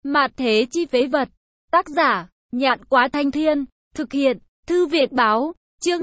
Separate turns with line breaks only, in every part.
Mạt thế chi phế vật. Tác giả, Nhạn Quá Thanh Thiên. Thực hiện, Thư Việt Báo. Chương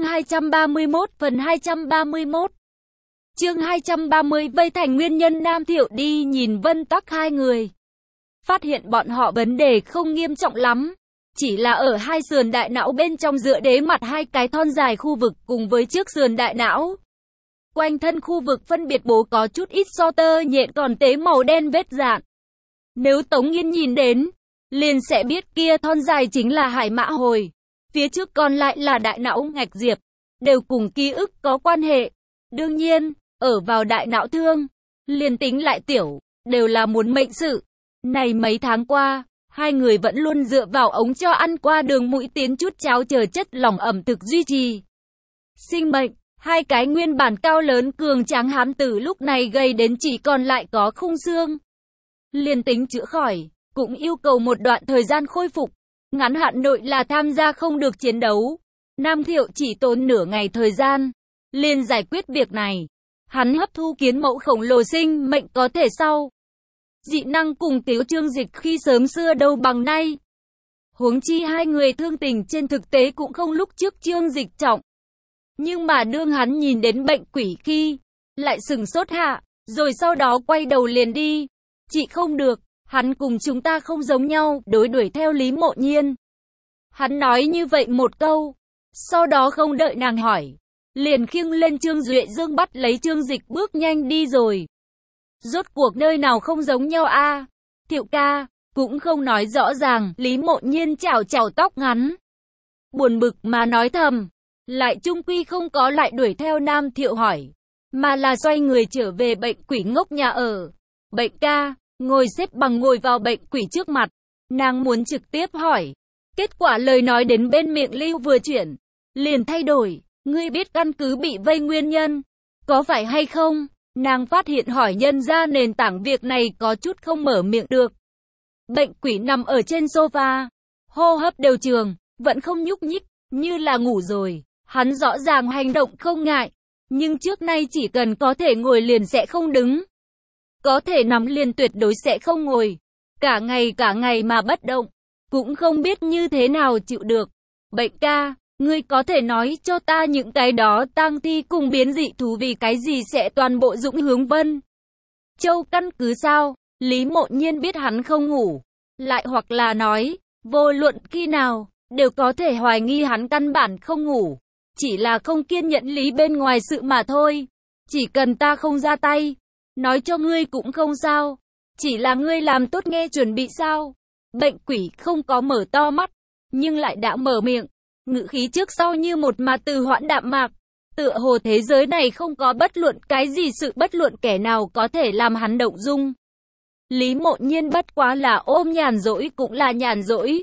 231 phần 231. Chương 230 vây thành nguyên nhân Nam Thiệu đi nhìn Vân Tắc hai người. Phát hiện bọn họ vấn đề không nghiêm trọng lắm. Chỉ là ở hai sườn đại não bên trong giữa đế mặt hai cái thon dài khu vực cùng với trước sườn đại não. Quanh thân khu vực phân biệt bố có chút ít so tơ nhện còn tế màu đen vết dạn. Nếu Tống Nghiên nhìn đến, liền sẽ biết kia thon dài chính là hải mã hồi. Phía trước còn lại là đại não ngạch diệp, đều cùng ký ức có quan hệ. Đương nhiên, ở vào đại não thương, liền tính lại tiểu, đều là muốn mệnh sự. Này mấy tháng qua, hai người vẫn luôn dựa vào ống cho ăn qua đường mũi tiến chút cháo chờ chất lỏng ẩm thực duy trì sinh mệnh. Hai cái nguyên bản cao lớn cường tráng hán tử lúc này gầy đến chỉ còn lại có khung xương. Liền tính chữa khỏi, cũng yêu cầu một đoạn thời gian khôi phục. Ngắn hạn nội là tham gia không được chiến đấu. Nam Thiệu chỉ tốn nửa ngày thời gian, liền giải quyết việc này. Hắn hấp thu kiến mẫu khổng lồ sinh mệnh có thể sau. Dị năng cùng Tiếu Trương Dịch khi sớm xưa đâu bằng nay. Huống chi hai người thương tình trên thực tế cũng không lúc trước Trương Dịch trọng. Nhưng mà đương hắn nhìn đến bệnh quỷ khi, lại sừng sốt hạ, rồi sau đó quay đầu liền đi. Chị không được, hắn cùng chúng ta không giống nhau, đối đuổi theo Lý Mộ Nhiên. Hắn nói như vậy một câu, sau đó không đợi nàng hỏi, liền khiêng lên Trương Duệ Dương bắt lấy Trương Dịch bước nhanh đi rồi. Rốt cuộc nơi nào không giống nhau a? Thiệu ca, cũng không nói rõ ràng, Lý Mộ Nhiên chảo chảo tóc ngắn. Buồn bực mà nói thầm, lại chung quy không có lại đuổi theo Nam Thiệu hỏi, mà là xoay người trở về bệnh quỷ ngốc nhà ở. Bệnh ca, ngồi xếp bằng ngồi vào bệnh quỷ trước mặt, nàng muốn trực tiếp hỏi. Kết quả lời nói đến bên miệng lưu vừa chuyển, liền thay đổi, ngươi biết căn cứ bị vây nguyên nhân, có phải hay không? Nàng phát hiện hỏi nhân ra nền tảng việc này có chút không mở miệng được. Bệnh quỷ nằm ở trên sofa, hô hấp đều trường, vẫn không nhúc nhích, như là ngủ rồi. Hắn rõ ràng hành động không ngại, nhưng trước nay chỉ cần có thể ngồi liền sẽ không đứng. Có thể nằm liền tuyệt đối sẽ không ngồi. Cả ngày mà bất động, cũng không biết như thế nào chịu được. Bệnh ca, ngươi có thể nói cho ta những cái đó tang thi cùng biến dị thú vì cái gì sẽ toàn bộ dũng hướng Vân Châu căn cứ sao? Lý Mộ Nhiên biết hắn không ngủ, lại hoặc là nói, vô luận khi nào, đều có thể hoài nghi hắn căn bản không ngủ. Chỉ là không kiên nhẫn lý bên ngoài sự mà thôi. Chỉ cần ta không ra tay, nói cho ngươi cũng không sao. Chỉ là ngươi làm tốt nghe chuẩn bị sao? Bệnh quỷ không có mở to mắt, nhưng lại đã mở miệng. Ngữ khí trước sau như một mà từ hoãn đạm mạc. Tựa hồ thế giới này không có bất luận cái gì sự bất luận kẻ nào có thể làm hắn động dung. Lý Mộ Nhiên bất quá là ôm nhàn rỗi cũng là nhàn rỗi.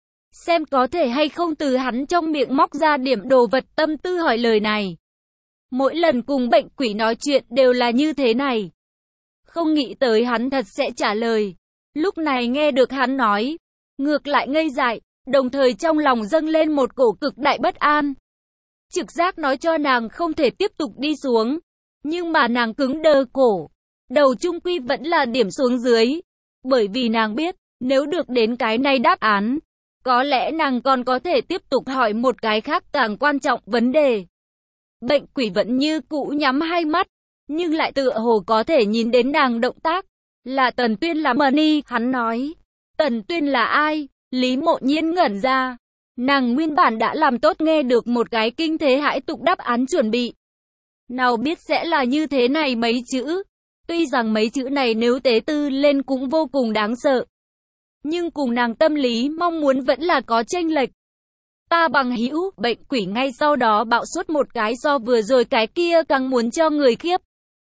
Xem có thể hay không từ hắn trong miệng móc ra điểm đồ vật tâm tư hỏi lời này. Mỗi lần cùng bệnh quỷ nói chuyện đều là như thế này. Không nghĩ tới hắn thật sẽ trả lời. Lúc này nghe được hắn nói, ngược lại ngây dại, đồng thời trong lòng dâng lên một cổ cực đại bất an. Trực giác nói cho nàng không thể tiếp tục đi xuống. Nhưng mà nàng cứng đơ cổ. Đầu chung quy vẫn là điểm xuống dưới. Bởi vì nàng biết, nếu được đến cái này đáp án, có lẽ nàng còn có thể tiếp tục hỏi một cái khác càng quan trọng vấn đề. Bệnh quỷ vẫn như cũ nhắm hai mắt, nhưng lại tựa hồ có thể nhìn đến nàng động tác. Là Tần Tuyên là Money, hắn nói. Tần Tuyên là ai? Lý Mộ Nhiên ngẩn ra. Nàng nguyên bản đã làm tốt nghe được một cái kinh thế hãi tục đáp án chuẩn bị. Nào biết sẽ là như thế này mấy chữ. Tuy rằng mấy chữ này nếu tế tư lên cũng vô cùng đáng sợ. Nhưng cùng nàng tâm lý mong muốn vẫn là có chênh lệch. Ta bằng hữu, bệnh quỷ ngay sau đó bạo suốt một cái so vừa rồi cái kia càng muốn cho người khiếp.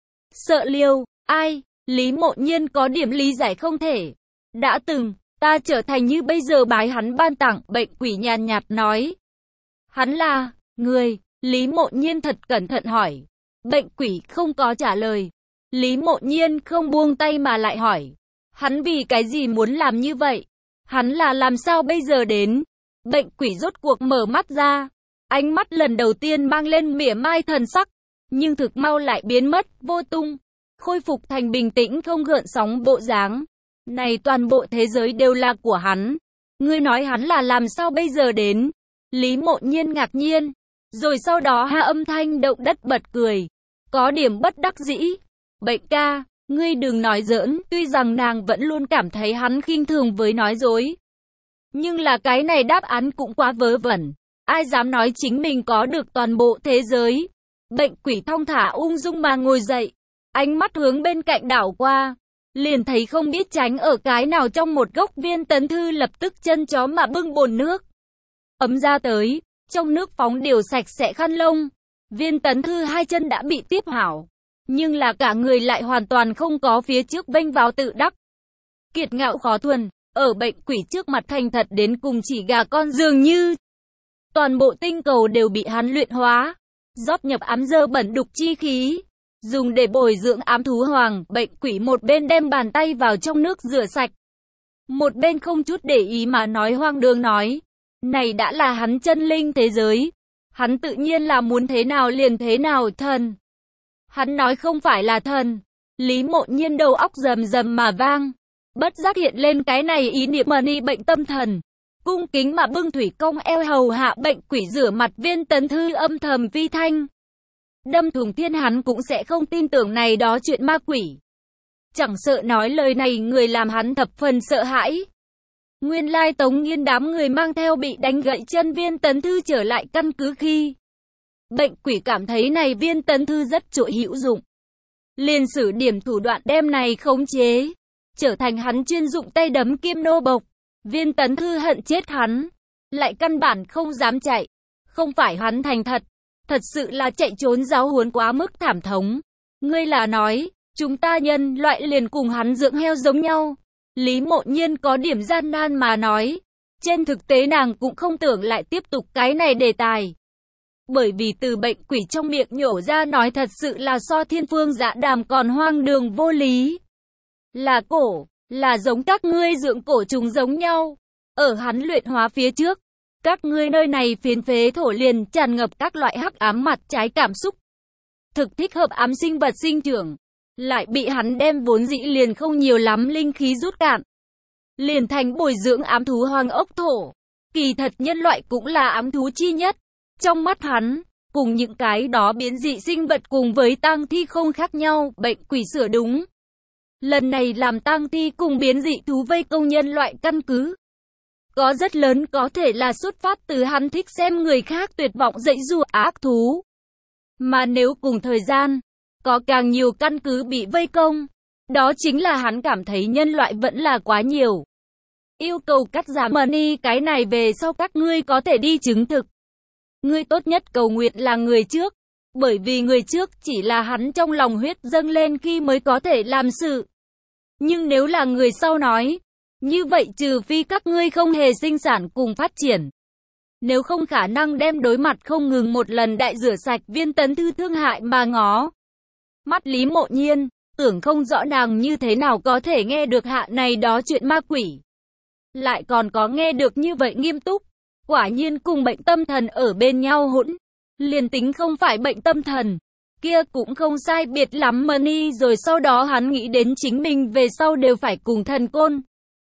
Sợ liêu, ai? Lý Mộ Nhiên có điểm lý giải không thể. Đã từng, ta trở thành như bây giờ bái hắn ban tặng, bệnh quỷ nhàn nhạt nói. Hắn là, người, Lý Mộ Nhiên thật cẩn thận hỏi. Bệnh quỷ không có trả lời. Lý Mộ Nhiên không buông tay mà lại hỏi. Hắn vì cái gì muốn làm như vậy? Hắn là làm sao bây giờ đến? Bệnh quỷ rốt cuộc mở mắt ra. Ánh mắt lần đầu tiên mang lên mỉa mai thần sắc. Nhưng thực mau lại biến mất, vô tung. Khôi phục thành bình tĩnh không gợn sóng bộ dáng. Này toàn bộ thế giới đều là của hắn. Ngươi nói hắn là làm sao bây giờ đến? Lý Mộ Nhiên ngạc nhiên. Rồi sau đó ha âm thanh động đất bật cười. Có điểm bất đắc dĩ. Bệnh ca, ngươi đừng nói giỡn. Tuy rằng nàng vẫn luôn cảm thấy hắn khinh thường với nói dối. Nhưng là cái này đáp án cũng quá vớ vẩn. Ai dám nói chính mình có được toàn bộ thế giới? Bệnh quỷ thong thả ung dung mà ngồi dậy. Ánh mắt hướng bên cạnh đảo qua. Liền thấy không biết tránh ở cái nào trong một góc Viên Tấn Thư lập tức chân chó mà bưng bồn nước ấm ra tới, trong nước phóng đều sạch sẽ khăn lông. Viên Tấn Thư hai chân đã bị tiếp hảo, nhưng là cả người lại hoàn toàn không có phía trước vênh vào tự đắc. Kiệt ngạo khó thuần, ở bệnh quỷ trước mặt thành thật đến cùng chỉ gà con dường như. Toàn bộ tinh cầu đều bị hắn luyện hóa, rót nhập ám dơ bẩn đục chi khí, dùng để bồi dưỡng ám thú hoàng. Bệnh quỷ một bên đem bàn tay vào trong nước rửa sạch, một bên không chút để ý mà nói hoang đường nói. Này đã là hắn chân linh thế giới. Hắn tự nhiên là muốn thế nào liền thế nào. Thần. Hắn nói không phải là thần. Lý Mộ Nhiên đầu óc rầm rầm mà vang. Bất giác hiện lên cái này ý niệm mani bệnh tâm thần. Cung kính mà bưng thủy công eo hầu hạ bệnh quỷ rửa mặt. Viên Tấn Thư âm thầm vi thanh. Đâm thùng thiên hắn cũng sẽ không tin tưởng này đó chuyện ma quỷ. Chẳng sợ nói lời này người làm hắn thập phần sợ hãi. Nguyên lai Tống Nghiên đám người mang theo bị đánh gãy chân Viên Tấn Thư trở lại căn cứ khi. Bệnh quỷ cảm thấy này Viên Tấn Thư rất trội hữu dụng. Liền sử điểm thủ đoạn đem này khống chế. Trở thành hắn chuyên dụng tay đấm kim nô bộc. Viên Tấn Thư hận chết hắn. Lại căn bản không dám chạy. Không phải hắn thành thật. Thật sự là chạy trốn giáo huấn quá mức thảm thống. Ngươi là nói, chúng ta nhân loại liền cùng hắn dưỡng heo giống nhau. Lý Mộ Nhiên có điểm gian nan mà nói. Trên thực tế nàng cũng không tưởng lại tiếp tục cái này đề tài. Bởi vì từ bệnh quỷ trong miệng nhổ ra nói thật sự là so Thiên Phương Dạ Đàm còn hoang đường vô lý. Là cổ, là giống các ngươi dưỡng cổ trùng giống nhau. Ở hắn luyện hóa phía trước, các ngươi nơi này phiến phế thổ liền tràn ngập các loại hắc ám mặt trái cảm xúc. Thực thích hợp ám sinh vật sinh trưởng. Lại bị hắn đem vốn dĩ liền không nhiều lắm linh khí rút cạn. Liền thành bồi dưỡng ám thú hoàng ốc thổ. Kỳ thật nhân loại cũng là ám thú chi nhất. Trong mắt hắn, cùng những cái đó biến dị sinh vật cùng với tang thi không khác nhau. Bệnh quỷ sửa đúng. Lần này làm tang thi cùng biến dị thú vây công nhân loại căn cứ. Có rất lớn có thể là xuất phát từ hắn thích xem người khác tuyệt vọng dãy dụa ác thú. Mà nếu cùng thời gian, có càng nhiều căn cứ bị vây công, đó chính là hắn cảm thấy nhân loại vẫn là quá nhiều. Yêu cầu cắt giảm money cái này về sau các ngươi có thể đi chứng thực. Ngươi tốt nhất cầu nguyện là người trước, bởi vì người trước chỉ là hắn trong lòng huyết dâng lên khi mới có thể làm sự. Nhưng nếu là người sau nói, như vậy trừ phi các ngươi không hề sinh sản cùng phát triển. Nếu không khả năng đem đối mặt không ngừng một lần đại rửa sạch. Viên Tấn Thư thương hại mà ngó mắt Lý Mộ Nhiên, tưởng không rõ nàng như thế nào có thể nghe được hạ này đó chuyện ma quỷ. Lại còn có nghe được như vậy nghiêm túc. Quả nhiên cùng bệnh tâm thần ở bên nhau hỗn. Liền tính không phải bệnh tâm thần, kia cũng không sai biệt lắm money. Rồi sau đó hắn nghĩ đến chính mình về sau đều phải cùng thần côn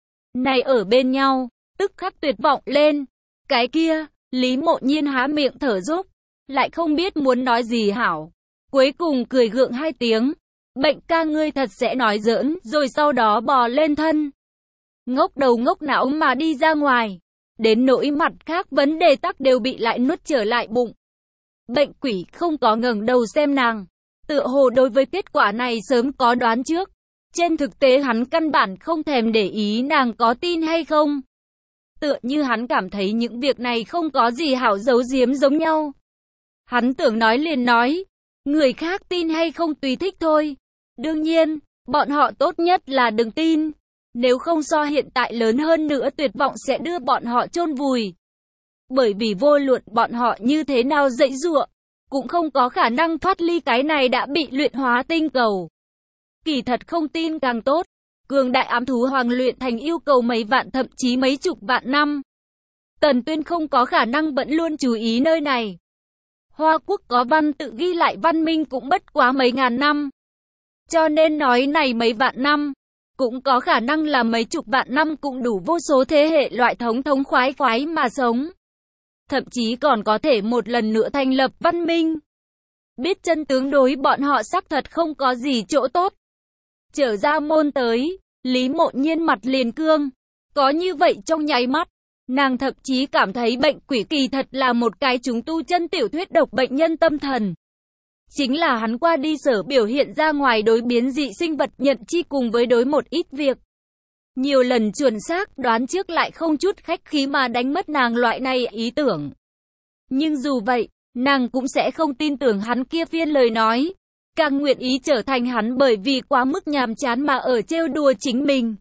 này ở bên nhau, tức khắc tuyệt vọng lên. Cái kia, Lý Mộ Nhiên há miệng thở dốc, lại không biết muốn nói gì hảo. Cuối cùng cười gượng hai tiếng. Bệnh ca ngươi thật sẽ nói giỡn. Rồi sau đó bò lên thân. Ngốc đầu ngốc não mà đi ra ngoài. Đến nỗi mặt khác vấn đề tắc đều bị lại nuốt trở lại bụng. Bệnh quỷ không có ngẩng đầu xem nàng. Tựa hồ đối với kết quả này sớm có đoán trước. Trên thực tế hắn căn bản không thèm để ý nàng có tin hay không. Tựa như hắn cảm thấy những việc này không có gì hảo giấu giếm giống nhau. Hắn tưởng nói liền nói. Người khác tin hay không tùy thích thôi. Đương nhiên, bọn họ tốt nhất là đừng tin. Nếu không so hiện tại lớn hơn nữa tuyệt vọng sẽ đưa bọn họ chôn vùi. Bởi vì vô luận bọn họ như thế nào dãy giụa, cũng không có khả năng thoát ly cái này đã bị luyện hóa tinh cầu. Kỳ thật không tin càng tốt. Cường đại ám thú hoàng luyện thành yêu cầu mấy vạn thậm chí mấy chục vạn năm. Tần Tuyên không có khả năng vẫn luôn chú ý nơi này. Hoa Quốc có văn tự ghi lại văn minh cũng bất quá mấy ngàn năm. Cho nên nói này mấy vạn năm, cũng có khả năng là mấy chục vạn năm cũng đủ vô số thế hệ loại thống thống khoái khoái mà sống. Thậm chí còn có thể một lần nữa thành lập văn minh. Biết chân tướng đối bọn họ xác thật không có gì chỗ tốt. Trở ra môn tới, Lý Mộ Nhiên mặt liền cương. Có như vậy trong nháy mắt, nàng thậm chí cảm thấy bệnh quỷ kỳ thật là một cái chúng tu chân tiểu thuyết độc bệnh nhân tâm thần. Chính là hắn qua đi sở biểu hiện ra ngoài đối biến dị sinh vật nhận chi cùng với đối một ít việc. Nhiều lần chuẩn xác đoán trước lại không chút khách khí mà đánh mất nàng loại này ý tưởng. Nhưng dù vậy, nàng cũng sẽ không tin tưởng hắn kia phiên lời nói. Càng nguyện ý trở thành hắn bởi vì quá mức nhàm chán mà ở trêu đùa chính mình.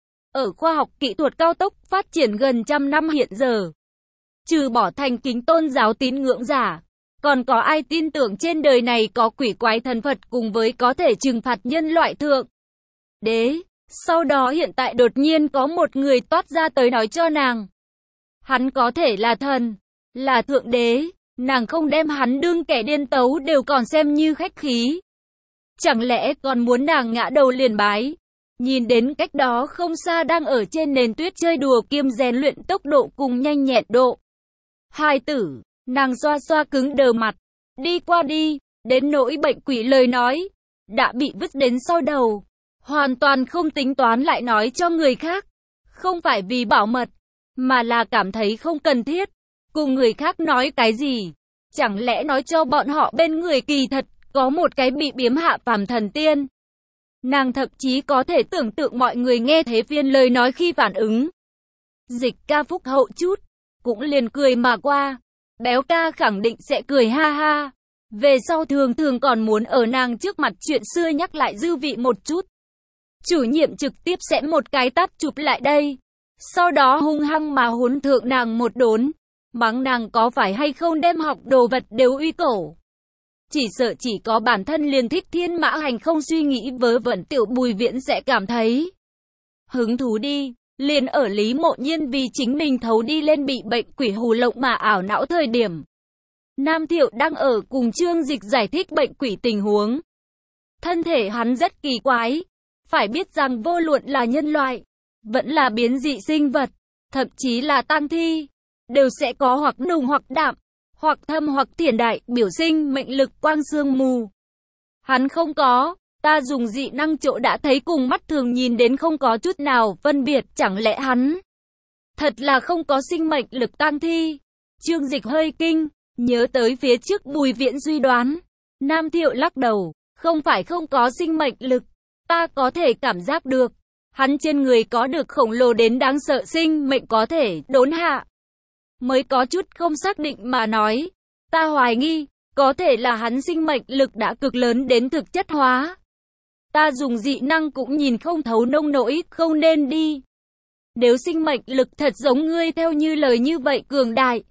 Ở khoa học kỹ thuật cao tốc phát triển gần trăm năm hiện giờ, trừ bỏ thành kính tôn giáo tín ngưỡng giả, còn có ai tin tưởng trên đời này có quỷ quái thần Phật cùng với có thể trừng phạt nhân loại thượng đế. Sau đó hiện tại đột nhiên có một người toát ra tới nói cho nàng, hắn có thể là thần, là thượng đế, nàng không đem hắn đương kẻ điên tấu đều còn xem như khách khí. Chẳng lẽ còn muốn nàng ngã đầu liền bái? Nhìn đến cách đó không xa đang ở trên nền tuyết chơi đùa kiêm rèn luyện tốc độ cùng nhanh nhẹn độ hai tử, nàng xoa xoa cứng đờ mặt, đi qua đi, đến nỗi bệnh quỷ lời nói, đã bị vứt đến sau đầu, hoàn toàn không tính toán lại nói cho người khác, không phải vì bảo mật, mà là cảm thấy không cần thiết, cùng người khác nói cái gì, chẳng lẽ nói cho bọn họ bên người kỳ thật, có một cái bị biếm hạ phàm thần tiên. Nàng thậm chí có thể tưởng tượng mọi người nghe thế phiên lời nói khi phản ứng. Dịch ca phúc hậu chút, cũng liền cười mà qua. Béo ca khẳng định sẽ cười ha ha. Về sau thường thường còn muốn ở nàng trước mặt chuyện xưa nhắc lại dư vị một chút. Chủ nhiệm trực tiếp sẽ một cái tát chụp lại đây. Sau đó hung hăng mà huấn thượng nàng một đốn. Mắng nàng có phải hay không đem học đồ vật đều uy cổ. Chỉ sợ chỉ có bản thân liền thích thiên mã hành không suy nghĩ vớ vẩn tiểu Bùi Viễn sẽ cảm thấy hứng thú đi. Liền ở Lý Mộ Nhiên vì chính mình thấu đi lên bị bệnh quỷ hù lộng mà ảo não thời điểm. Nam Thiệu đang ở cùng Trương Dịch giải thích bệnh quỷ tình huống. Thân thể hắn rất kỳ quái. Phải biết rằng vô luận là nhân loại, vẫn là biến dị sinh vật, thậm chí là tang thi, đều sẽ có hoặc nùng hoặc đạm, hoặc thâm hoặc thiển đại, biểu sinh mệnh lực quang sương mù. Hắn không có, ta dùng dị năng chỗ đã thấy cùng mắt thường nhìn đến không có chút nào phân biệt, chẳng lẽ hắn thật là không có sinh mệnh lực tang thi? Trương Dịch hơi kinh, nhớ tới phía trước Bùi Viễn suy đoán. Nam Thiệu lắc đầu, không phải không có sinh mệnh lực, ta có thể cảm giác được, hắn trên người có được khổng lồ đến đáng sợ sinh mệnh có thể đốn hạ. Mới có chút không xác định mà nói, ta hoài nghi, có thể là hắn sinh mệnh lực đã cực lớn đến thực chất hóa. Ta dùng dị năng cũng nhìn không thấu nông nỗi, không nên đi. Nếu sinh mệnh lực thật giống ngươi theo như lời như vậy cường đại,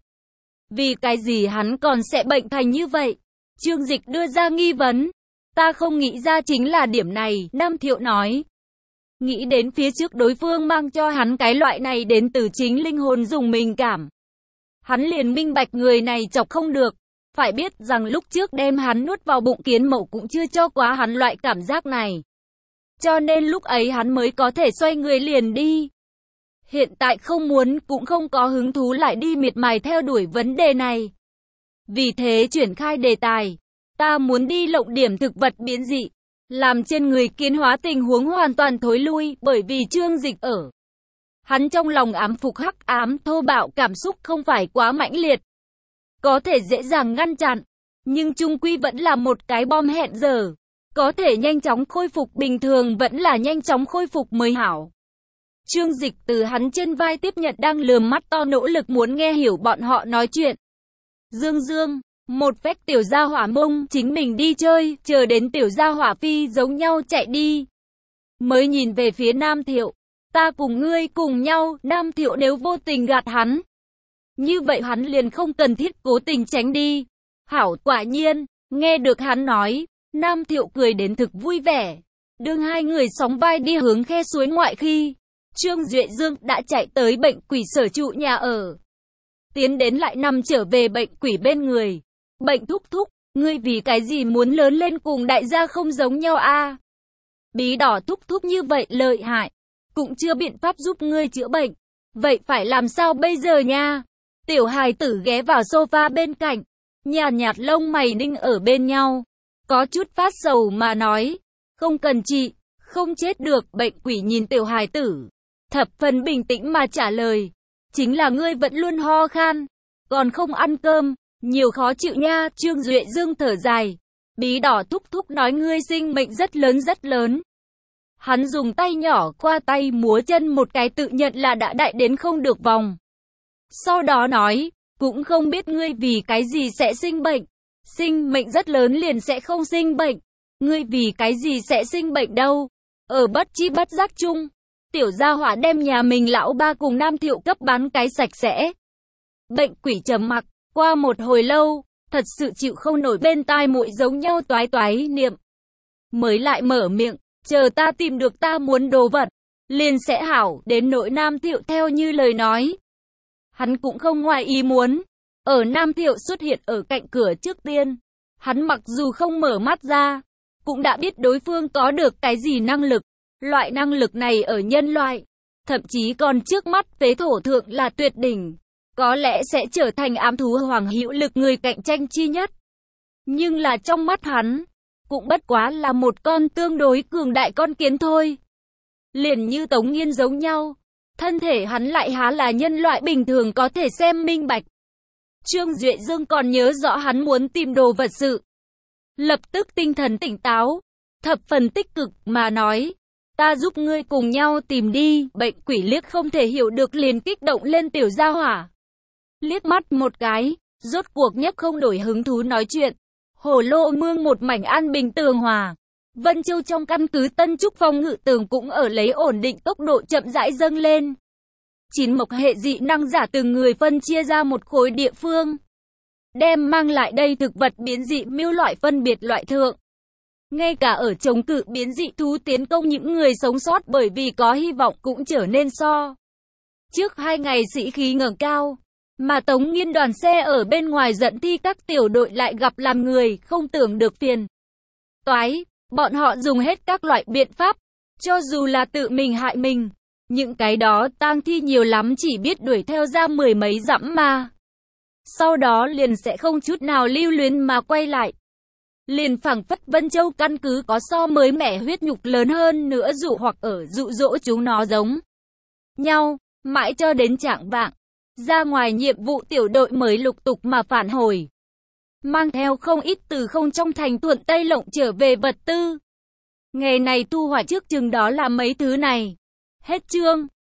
vì cái gì hắn còn sẽ bệnh thành như vậy? Trương Dịch đưa ra nghi vấn. Ta không nghĩ ra chính là điểm này, Nam Thiệu nói. Nghĩ đến phía trước đối phương mang cho hắn cái loại này đến từ chính linh hồn dùng mình cảm. Hắn liền minh bạch người này chọc không được. Phải biết rằng lúc trước đem hắn nuốt vào bụng kiến mậu cũng chưa cho quá hắn loại cảm giác này. Cho nên lúc ấy hắn mới có thể xoay người liền đi. Hiện tại không muốn cũng không có hứng thú lại đi miệt mài theo đuổi vấn đề này. Vì thế chuyển khai đề tài. Ta muốn đi lộng điểm thực vật biến dị. Làm trên người kiến hóa tình huống hoàn toàn thối lui bởi vì Trương Dịch ở. Hắn trong lòng ám phục hắc ám thô bạo cảm xúc không phải quá mãnh liệt. Có thể dễ dàng ngăn chặn. Nhưng chung quy vẫn là một cái bom hẹn giờ. Có thể nhanh chóng khôi phục bình thường vẫn là nhanh chóng khôi phục mới hảo. Trương Dịch từ hắn trên vai tiếp nhận đang lườm mắt to nỗ lực muốn nghe hiểu bọn họ nói chuyện. Dương Dương, một phép tiểu gia hỏa mông chính mình đi chơi, chờ đến tiểu gia hỏa phi giống nhau chạy đi. Mới nhìn về phía Nam Thiệu, ta cùng ngươi cùng nhau, Nam Thiệu nếu vô tình gạt hắn. Như vậy hắn liền không cần thiết cố tình tránh đi. Hảo, quả nhiên, nghe được hắn nói, Nam Thiệu cười đến thực vui vẻ. Đương hai người sóng vai đi hướng khe suối ngoại khi, Trương Duệ Dương đã chạy tới bệnh quỷ sở trụ nhà ở. Tiến đến lại nằm trở về bệnh quỷ bên người. Bệnh thúc thúc, ngươi vì cái gì muốn lớn lên cùng đại gia không giống nhau a? Bí đỏ thúc thúc như vậy lợi hại, cũng chưa biện pháp giúp ngươi chữa bệnh. Vậy phải làm sao bây giờ nha? Tiểu hài tử ghé vào sofa bên cạnh, nhàn nhạt lông mày ninh ở bên nhau, có chút phát sầu mà nói, không cần chị, không chết được. Bệnh quỷ nhìn tiểu hài tử, thập phần bình tĩnh mà trả lời, chính là ngươi vẫn luôn ho khan, còn không ăn cơm, nhiều khó chịu nha. Trương Duệ Dương thở dài, bí đỏ thúc thúc nói ngươi sinh mệnh rất lớn rất lớn. Hắn dùng tay nhỏ qua tay múa chân một cái tự nhận là đã đại đến không được vòng. Sau đó nói, cũng không biết ngươi vì cái gì sẽ sinh bệnh. Sinh mệnh rất lớn liền sẽ không sinh bệnh. Ngươi vì cái gì sẽ sinh bệnh đâu. Ở bất chi bất giác chung, tiểu gia hỏa đem nhà mình lão ba cùng Nam Thiệu cấp bán cái sạch sẽ. Bệnh quỷ trầm mặc, qua một hồi lâu, thật sự chịu không nổi bên tai muội giống nhau toái toái niệm. Mới lại mở miệng, chờ ta tìm được ta muốn đồ vật, liền sẽ hảo. Đến nỗi Nam Thiệu theo như lời nói, hắn cũng không ngoài ý muốn. Ở Nam Thiệu xuất hiện ở cạnh cửa trước tiên, hắn mặc dù không mở mắt ra, cũng đã biết đối phương có được cái gì năng lực. Loại năng lực này ở nhân loại, thậm chí còn trước mắt phế thổ thượng là tuyệt đỉnh, có lẽ sẽ trở thành ám thú hoàng hữu lực người cạnh tranh chi nhất. Nhưng là trong mắt hắn, cũng bất quá là một con tương đối cường đại con kiến thôi. Liền như Tống Nghiên giống nhau, thân thể hắn lại há là nhân loại bình thường có thể xem minh bạch. Trương Duệ Dương còn nhớ rõ hắn muốn tìm đồ vật sự. Lập tức tinh thần tỉnh táo, thập phần tích cực mà nói, ta giúp ngươi cùng nhau tìm đi. Bệnh quỷ liếc không thể hiểu được liền kích động lên tiểu gia hỏa. Liếc mắt một cái, rốt cuộc nhất không đổi hứng thú nói chuyện. Hồ Lô Mương một mảnh an bình tường hòa. Vân Châu trong căn cứ Tân Trúc phòng ngự tường cũng ở lấy ổn định tốc độ chậm rãi dâng lên. 9 mộc hệ dị năng giả từng người phân chia ra một khối địa phương, đem mang lại đây thực vật biến dị miêu loại phân biệt loại thượng. Ngay cả ở chống cự biến dị thú tiến công những người sống sót bởi vì có hy vọng cũng trở nên so. Trước 2 ngày sĩ khí ngẩng cao, mà Tống Nghiên đoàn xe ở bên ngoài dẫn thi các tiểu đội lại gặp làm người không tưởng được phiền toái. Bọn họ dùng hết các loại biện pháp, cho dù là tự mình hại mình. Những cái đó tang thi nhiều lắm chỉ biết đuổi theo ra 10 mấy dặm mà. Sau đó liền sẽ không chút nào lưu luyến mà quay lại. Liền phảng phất Vân Châu căn cứ có so mới mẻ huyết nhục lớn hơn nữa dụ hoặc ở dụ dỗ chúng nó giống nhau, mãi cho đến chạng vạng. Ra ngoài nhiệm vụ tiểu đội mới lục tục mà phản hồi, mang theo không ít từ không trong thành thuận Tây lộng trở về vật tư. Ngày này thu hoạch trước chừng đó là mấy thứ này. Hết chương.